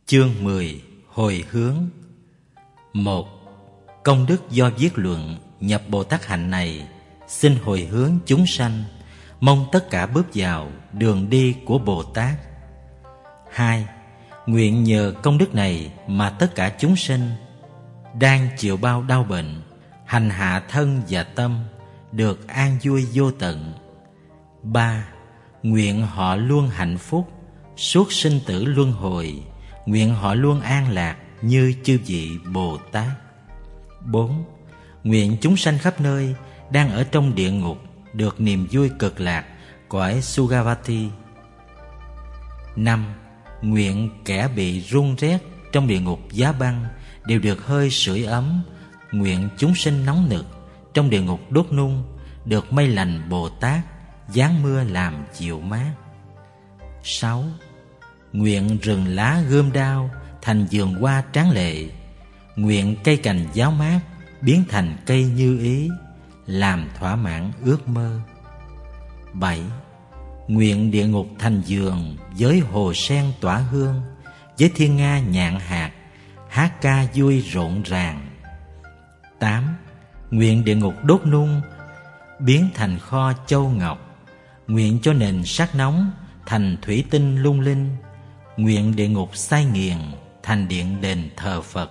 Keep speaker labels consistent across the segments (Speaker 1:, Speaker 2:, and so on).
Speaker 1: Chương 10. Hồi hướng. 1. Công đức do viết luận nhập Bồ Tát hạnh này, xin hồi hướng chúng sanh, mong tất cả bước vào đường đi của Bồ Tát. 2. Nguyện nhờ công đức này mà tất cả chúng sinh đang chịu bao đau bệnh, hành hạ thân và tâm, được an vui vô tận. 3. Nguyện họ luôn hạnh phúc suốt sinh tử luân hồi, nguyện họ luôn an lạc như chư vị Bồ Tát. 4. Nguyện chúng sanh khắp nơi đang ở trong địa ngục được niềm vui cực lạc cõi Sugavati. 5. Nguyện kẻ bị run rét trong địa ngục giá băng đều được hơi sưởi ấm, nguyện chúng sinh nóng nực trong địa ngục đốt nung được mây lành Bồ Tát giáng mưa làm dịu mát. 6. Nguyện rừng lá gươm đao thành vườn hoa tráng lệ, nguyện cây cành giáo mát biến thành cây như ý, làm thỏa mãn ước mơ. 7. Nguyện địa ngục thành vườn với hồ sen tỏa hương, với thiên nga nhạn hạt hát ca vui rộn ràng. 8. Nguyện địa ngục đốt nung biến thành kho châu ngọc, nguyện cho nền sắt nóng thành thủy tinh lung linh, nguyện địa ngục xay nghiền thành điện đền thờ Phật.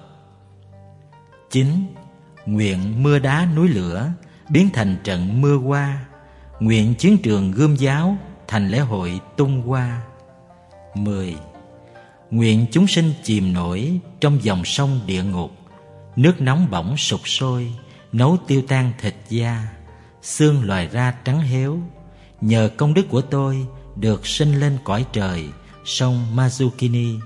Speaker 1: 9. Nguyện mưa đá núi lửa biến thành trận mưa hoa, nguyện chiến trường gươm giáo thành lễ hội tung hoa. 10. Nguyện chúng sinh chìm nổi trong dòng sông địa ngục, nước nóng bỏng sục sôi nấu tiêu tan thịt da, xương lòi ra trắng héo, nhờ công đức của tôi được sinh lên cõi trời sông Mazukini.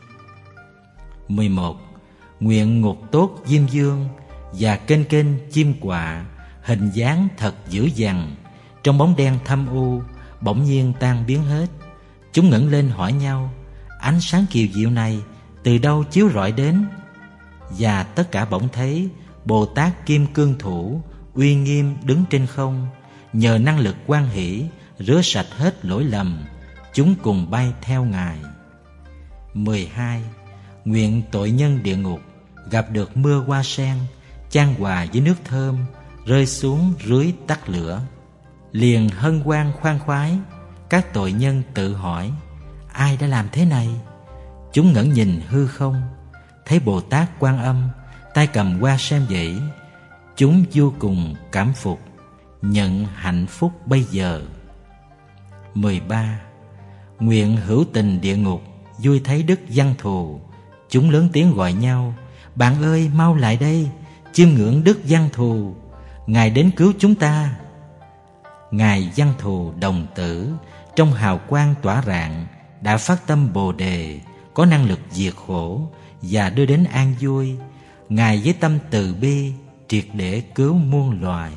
Speaker 1: 11. Nguyện ngục tốt diêm vương và kênh kênh chim quạ hình dáng thật dữ dằn trong bóng đen thâm u bỗng nhiên tan biến hết. Chúng ngẩng lên hỏi nhau: ánh sáng kiều diệu này từ đâu chiếu rọi đến? Và tất cả bỗng thấy Bồ Tát Kim Cương Thủ uy nghiêm đứng trên không, nhờ năng lực hoan hỷ rửa sạch hết lỗi lầm, chúng cùng bay theo Ngài. 12. Nguyện tội nhân địa ngục gặp được mưa hoa sen chan hòa với nước thơm rơi xuống rưới tắt lửa, liền hân hoan khoan khoái. Các tội nhân tự hỏi: ai đã làm thế này? Chúng ngẩng nhìn hư không, thấy Bồ Tát Quan Âm tay cầm hoa sen vẫy. Chúng vô cùng cảm phục, nhận hạnh phúc bây giờ. 13. Nguyện hữu tình địa ngục vui thấy đức Văn Thù, chúng lớn tiếng gọi nhau: bạn ơi, mau lại đây, chiêm ngưỡng đức Văn Thù, Ngài đến cứu chúng ta. Ngài Văn Thù đồng tử trong hào quang tỏa rạng đã phát tâm Bồ Đề, có năng lực diệt khổ và đưa đến an vui. Ngài với tâm từ bi triệt để cứu muôn loài.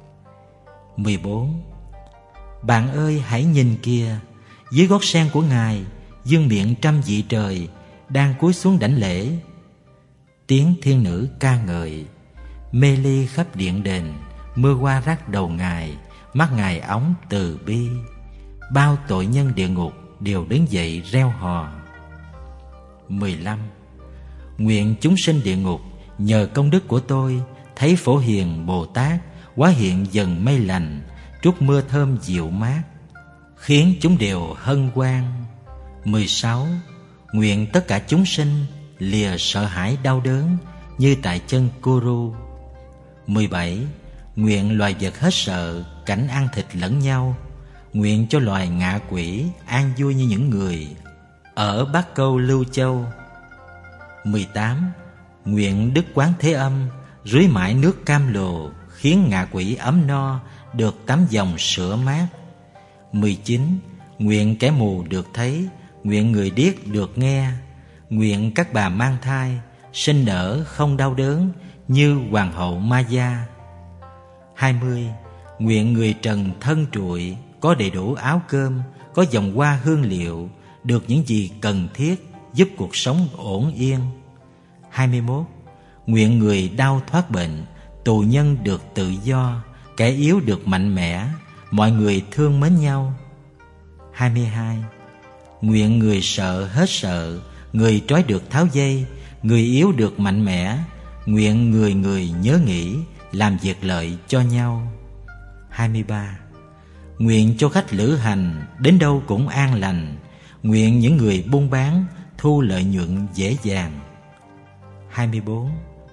Speaker 1: 14. Bạn ơi, hãy nhìn kìa, dưới gót sen của Ngài, vương miện trăm vị trời đang cúi xuống đảnh lễ. Tiếng thiên nữ ca ngợi, mê ly khắp điện đền, mưa hoa rắc đầu Ngài, mắt Ngài óng từ bi. Bao tội nhân địa ngục đều đứng dậy reo hò. 15. Nguyện chúng sinh địa ngục nhờ công đức của tôi thấy Phổ Hiền Bồ Tát hóa hiện dần mây lành, trút mưa thơm dịu mát, khiến chúng đều hân hoan. 16. Nguyện tất cả chúng sinh lìa sợ hãi đau đớn như tại chân Kuru. 17. Nguyện loài vật hết sợ cảnh ăn thịt lẫn nhau, nguyện cho loài ngạ quỷ an vui như những người ở Bắc Câu Lưu Châu. 18. Nguyện Đức Quán Thế Âm rưới mãi nước cam lồ, khiến ngạ quỷ ấm no được tắm dòng sữa mát. 19. Nguyện kẻ mù được thấy, nguyện người điếc được nghe, nguyện các bà mang thai sinh nở không đau đớn như hoàng hậu Maya. 20. Nguyện người trần thân trụi có đầy đủ áo cơm, có vòng hoa hương liệu, được những gì cần thiết giúp cuộc sống ổn yên. 21. Nguyện người đau thoát bệnh, tù nhân được tự do, kẻ yếu được mạnh mẽ, mọi người thương mến nhau. 22. Nguyện người sợ hết sợ, người trói được tháo dây, người yếu được mạnh mẽ. Nguyện người người nhớ nghĩ, làm việc lợi cho nhau. 23. Nguyện cho khách lữ hành, đến đâu cũng an lành. Nguyện những người buôn bán, thu lợi nhuận dễ dàng. 24.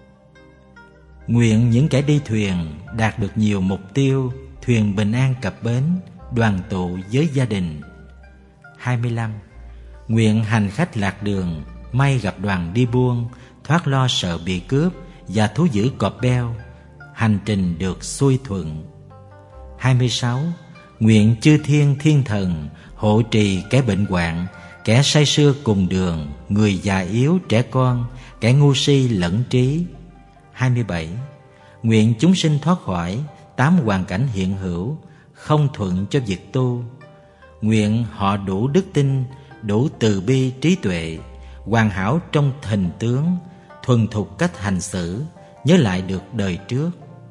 Speaker 1: Nguyện những kẻ đi thuyền đạt được nhiều mục tiêu, thuyền bình an cập bến, đoàn tụ với gia đình. 25. Nguyện hành khách lạc đường, may gặp đoàn đi buôn, thoát lo sợ bị cướp và thú dữ cọp beo, hành trình được xuôi thuận. 26. Nguyện chư thiên thiên thần hộ trì kẻ bệnh hoạn, kẻ say sưa cùng đường, người già yếu trẻ con, kẻ ngu si lẫn trí. 27. Nguyện chúng sinh thoát khỏi 8 hoàn cảnh hiện hữu, không thuận cho việc tu. Nguyện họ đủ đức tin, đủ từ bi trí tuệ, hoàn hảo trong hình tướng, thuần thục cách hành xử, nhớ lại được đời trước.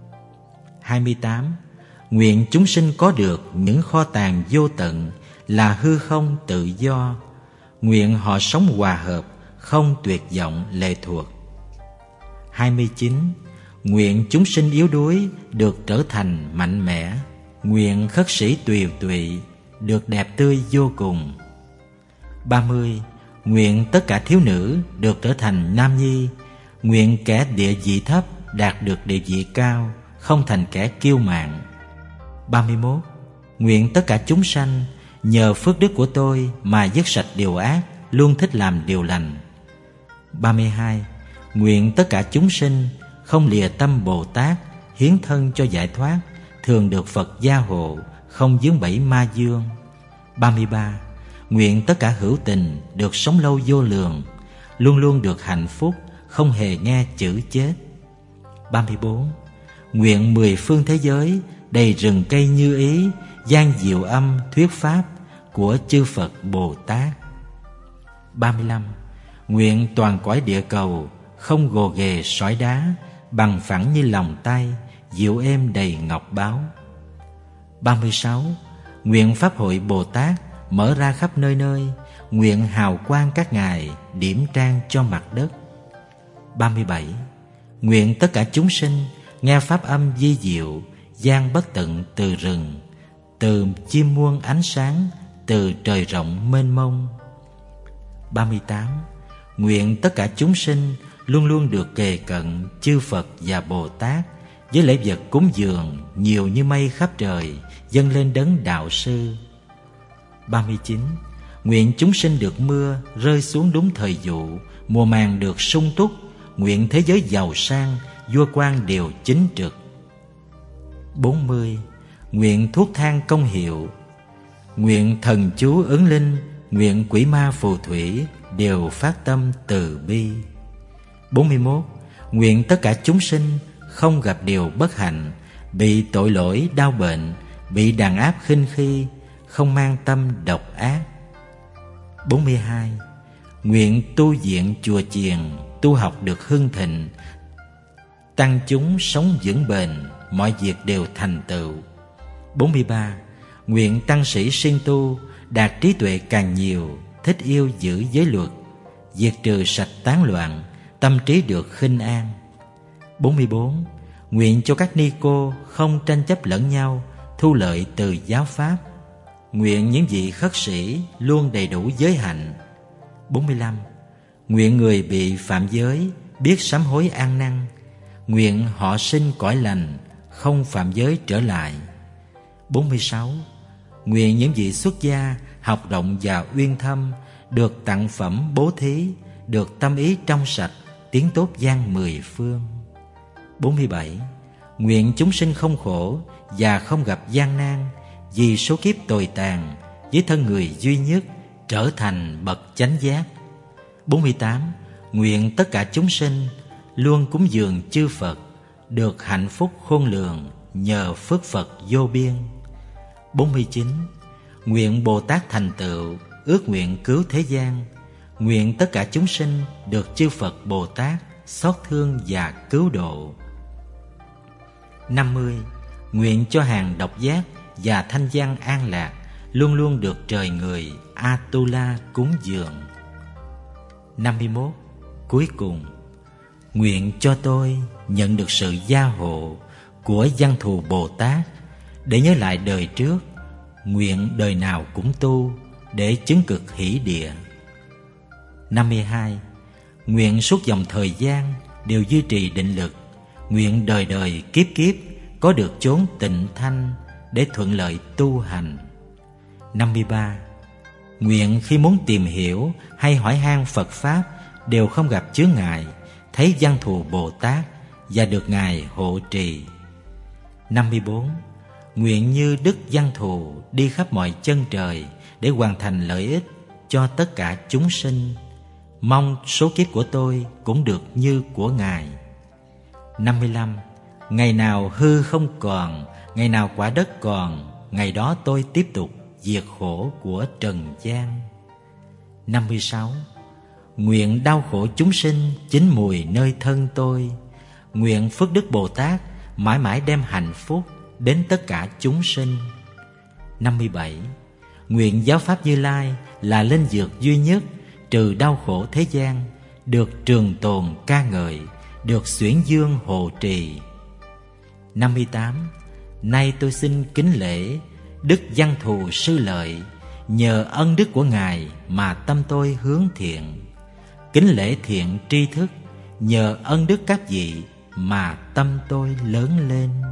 Speaker 1: 28. Nguyện chúng sinh có được những kho tàng vô tận, là hư không tự do. Nguyện họ sống hòa hợp, không tuyệt vọng lệ thuộc. 29. Nguyện chúng sinh yếu đuối được trở thành mạnh mẽ. Nguyện khất sĩ tùy tụy được đẹp tươi vô cùng. 30. Nguyện tất cả thiếu nữ được trở thành nam nhi. Nguyện kẻ địa vị thấp đạt được địa vị cao, không thành kẻ kiêu mạn. 31. Nguyện tất cả chúng sanh nhờ phước đức của tôi mà dứt sạch điều ác, luôn thích làm điều lành. 32. Nguyện tất cả chúng sinh không lìa tâm Bồ Tát, hiến thân cho giải thoát, thường được Phật gia hộ, không vướng bẫy ma dương. 33. Nguyện tất cả hữu tình được sống lâu vô lượng, luôn luôn được hạnh phúc, không hề nghe chữ chết. 34. Nguyện 10 phương thế giới đầy rừng cây như ý, gian diệu âm thuyết pháp của chư Phật Bồ Tát. 35. Nguyện toàn cõi địa cầu không gồ ghề sỏi đá, bằng phẳng như lòng tay, dịu êm đầy ngọc báu. 36. Nguyện Pháp hội Bồ Tát mở ra khắp nơi nơi, nguyện hào quang các ngài điểm trang cho mặt đất. 37. Nguyện tất cả chúng sinh nghe pháp âm vi diệu, gian bất tận từ rừng, từ chim muôn ánh sáng, từ trời rộng mênh mông. 38. Nguyện tất cả chúng sinh luôn luôn được kề cận chư Phật và Bồ Tát, với lễ vật cúng dường nhiều như mây khắp trời, dâng lên đấng đạo sư. 39. Nguyện chúng sinh được mưa rơi xuống đúng thời vụ, mùa màng được sung túc, nguyện thế giới giàu sang, vua quan đều chính trực. 40. Nguyện thuốc thang công hiệu, nguyện thần chú ứng linh, nguyện quỷ ma phù thủy đều phát tâm từ bi. 41. Nguyện tất cả chúng sinh không gặp điều bất hạnh, bị tội lỗi đau bệnh, bị đàn áp khinh khi, không mang tâm độc ác. 42. Nguyện tu viện chùa chiền, tu học được hưng thịnh, tăng chúng sống vững bền, mọi việc đều thành tựu. 43. Nguyện tăng sĩ siêng tu, đạt trí tuệ càng nhiều, thích yêu giữ giới luật, diệt trừ sạch tán loạn, tâm trí được khinh an. 44. Nguyện cho các ni cô không tranh chấp lẫn nhau, thu lợi từ giáo pháp. Nguyện những vị khất sĩ luôn đầy đủ giới hạnh. 45. Nguyện người bị phạm giới biết sám hối ăn năn. Nguyện họ sinh cõi lành, không phạm giới trở lại. 46. Nguyện những vị xuất gia học rộng và uyên thâm, được tặng phẩm bố thí, được tâm ý trong sạch, tiếng tốt gian 10 phương. 47. Nguyện chúng sinh không khổ và không gặp gian nan, vì số kiếp tồi tàn, với thân người duy nhất trở thành bậc chánh giác. 48. Nguyện tất cả chúng sinh luôn cúng dường chư Phật, được hạnh phúc khôn lường nhờ phước Phật vô biên. 49. Nguyện Bồ Tát thành tựu, ước nguyện cứu thế gian. Nguyện tất cả chúng sinh được chư Phật Bồ Tát xót thương và cứu độ. 50. Nguyện cho hàng độc giác và thanh văn an lạc luôn luôn được trời người Atula cúng dường. 51. Cuối cùng, nguyện cho tôi nhận được sự gia hộ của Văn Thù Bồ Tát để nhớ lại đời trước, nguyện đời nào cũng tu để chứng cực hỷ địa. 52. Nguyện suốt dòng thời gian đều duy trì định lực, nguyện đời đời kiếp kiếp có được chốn tịnh thanh để thuận lợi tu hành. 53. Nguyện khi muốn tìm hiểu hay hỏi han Phật Pháp đều không gặp chướng ngại, thấy Văn Thù Bồ Tát và được Ngài hộ trì. 54. Nguyện như Đức Văn Thù đi khắp mọi chân trời để hoàn thành lợi ích cho tất cả chúng sinh, mong số kiếp của tôi cũng được như của Ngài. 55. Ngày nào hư không còn, ngày nào quả đất còn, ngày đó tôi tiếp tục diệt khổ của trần gian. 56. Nguyện đau khổ chúng sinh chín mùi nơi thân tôi, nguyện Phước Đức Bồ Tát mãi mãi đem hạnh phúc đến tất cả chúng sinh. 57. Nguyện giáo pháp Như Lai là linh dược duy nhất trừ đau khổ thế gian, được trường tồn ca ngợi, được xuyển dương hộ trì. 58. Nay tôi xin kính lễ Đức Văn Thù Sư Lợi, nhờ ân đức của Ngài mà tâm tôi hướng thiện. Kính lễ thiện tri thức, nhờ ân đức các vị mà tâm tôi lớn lên.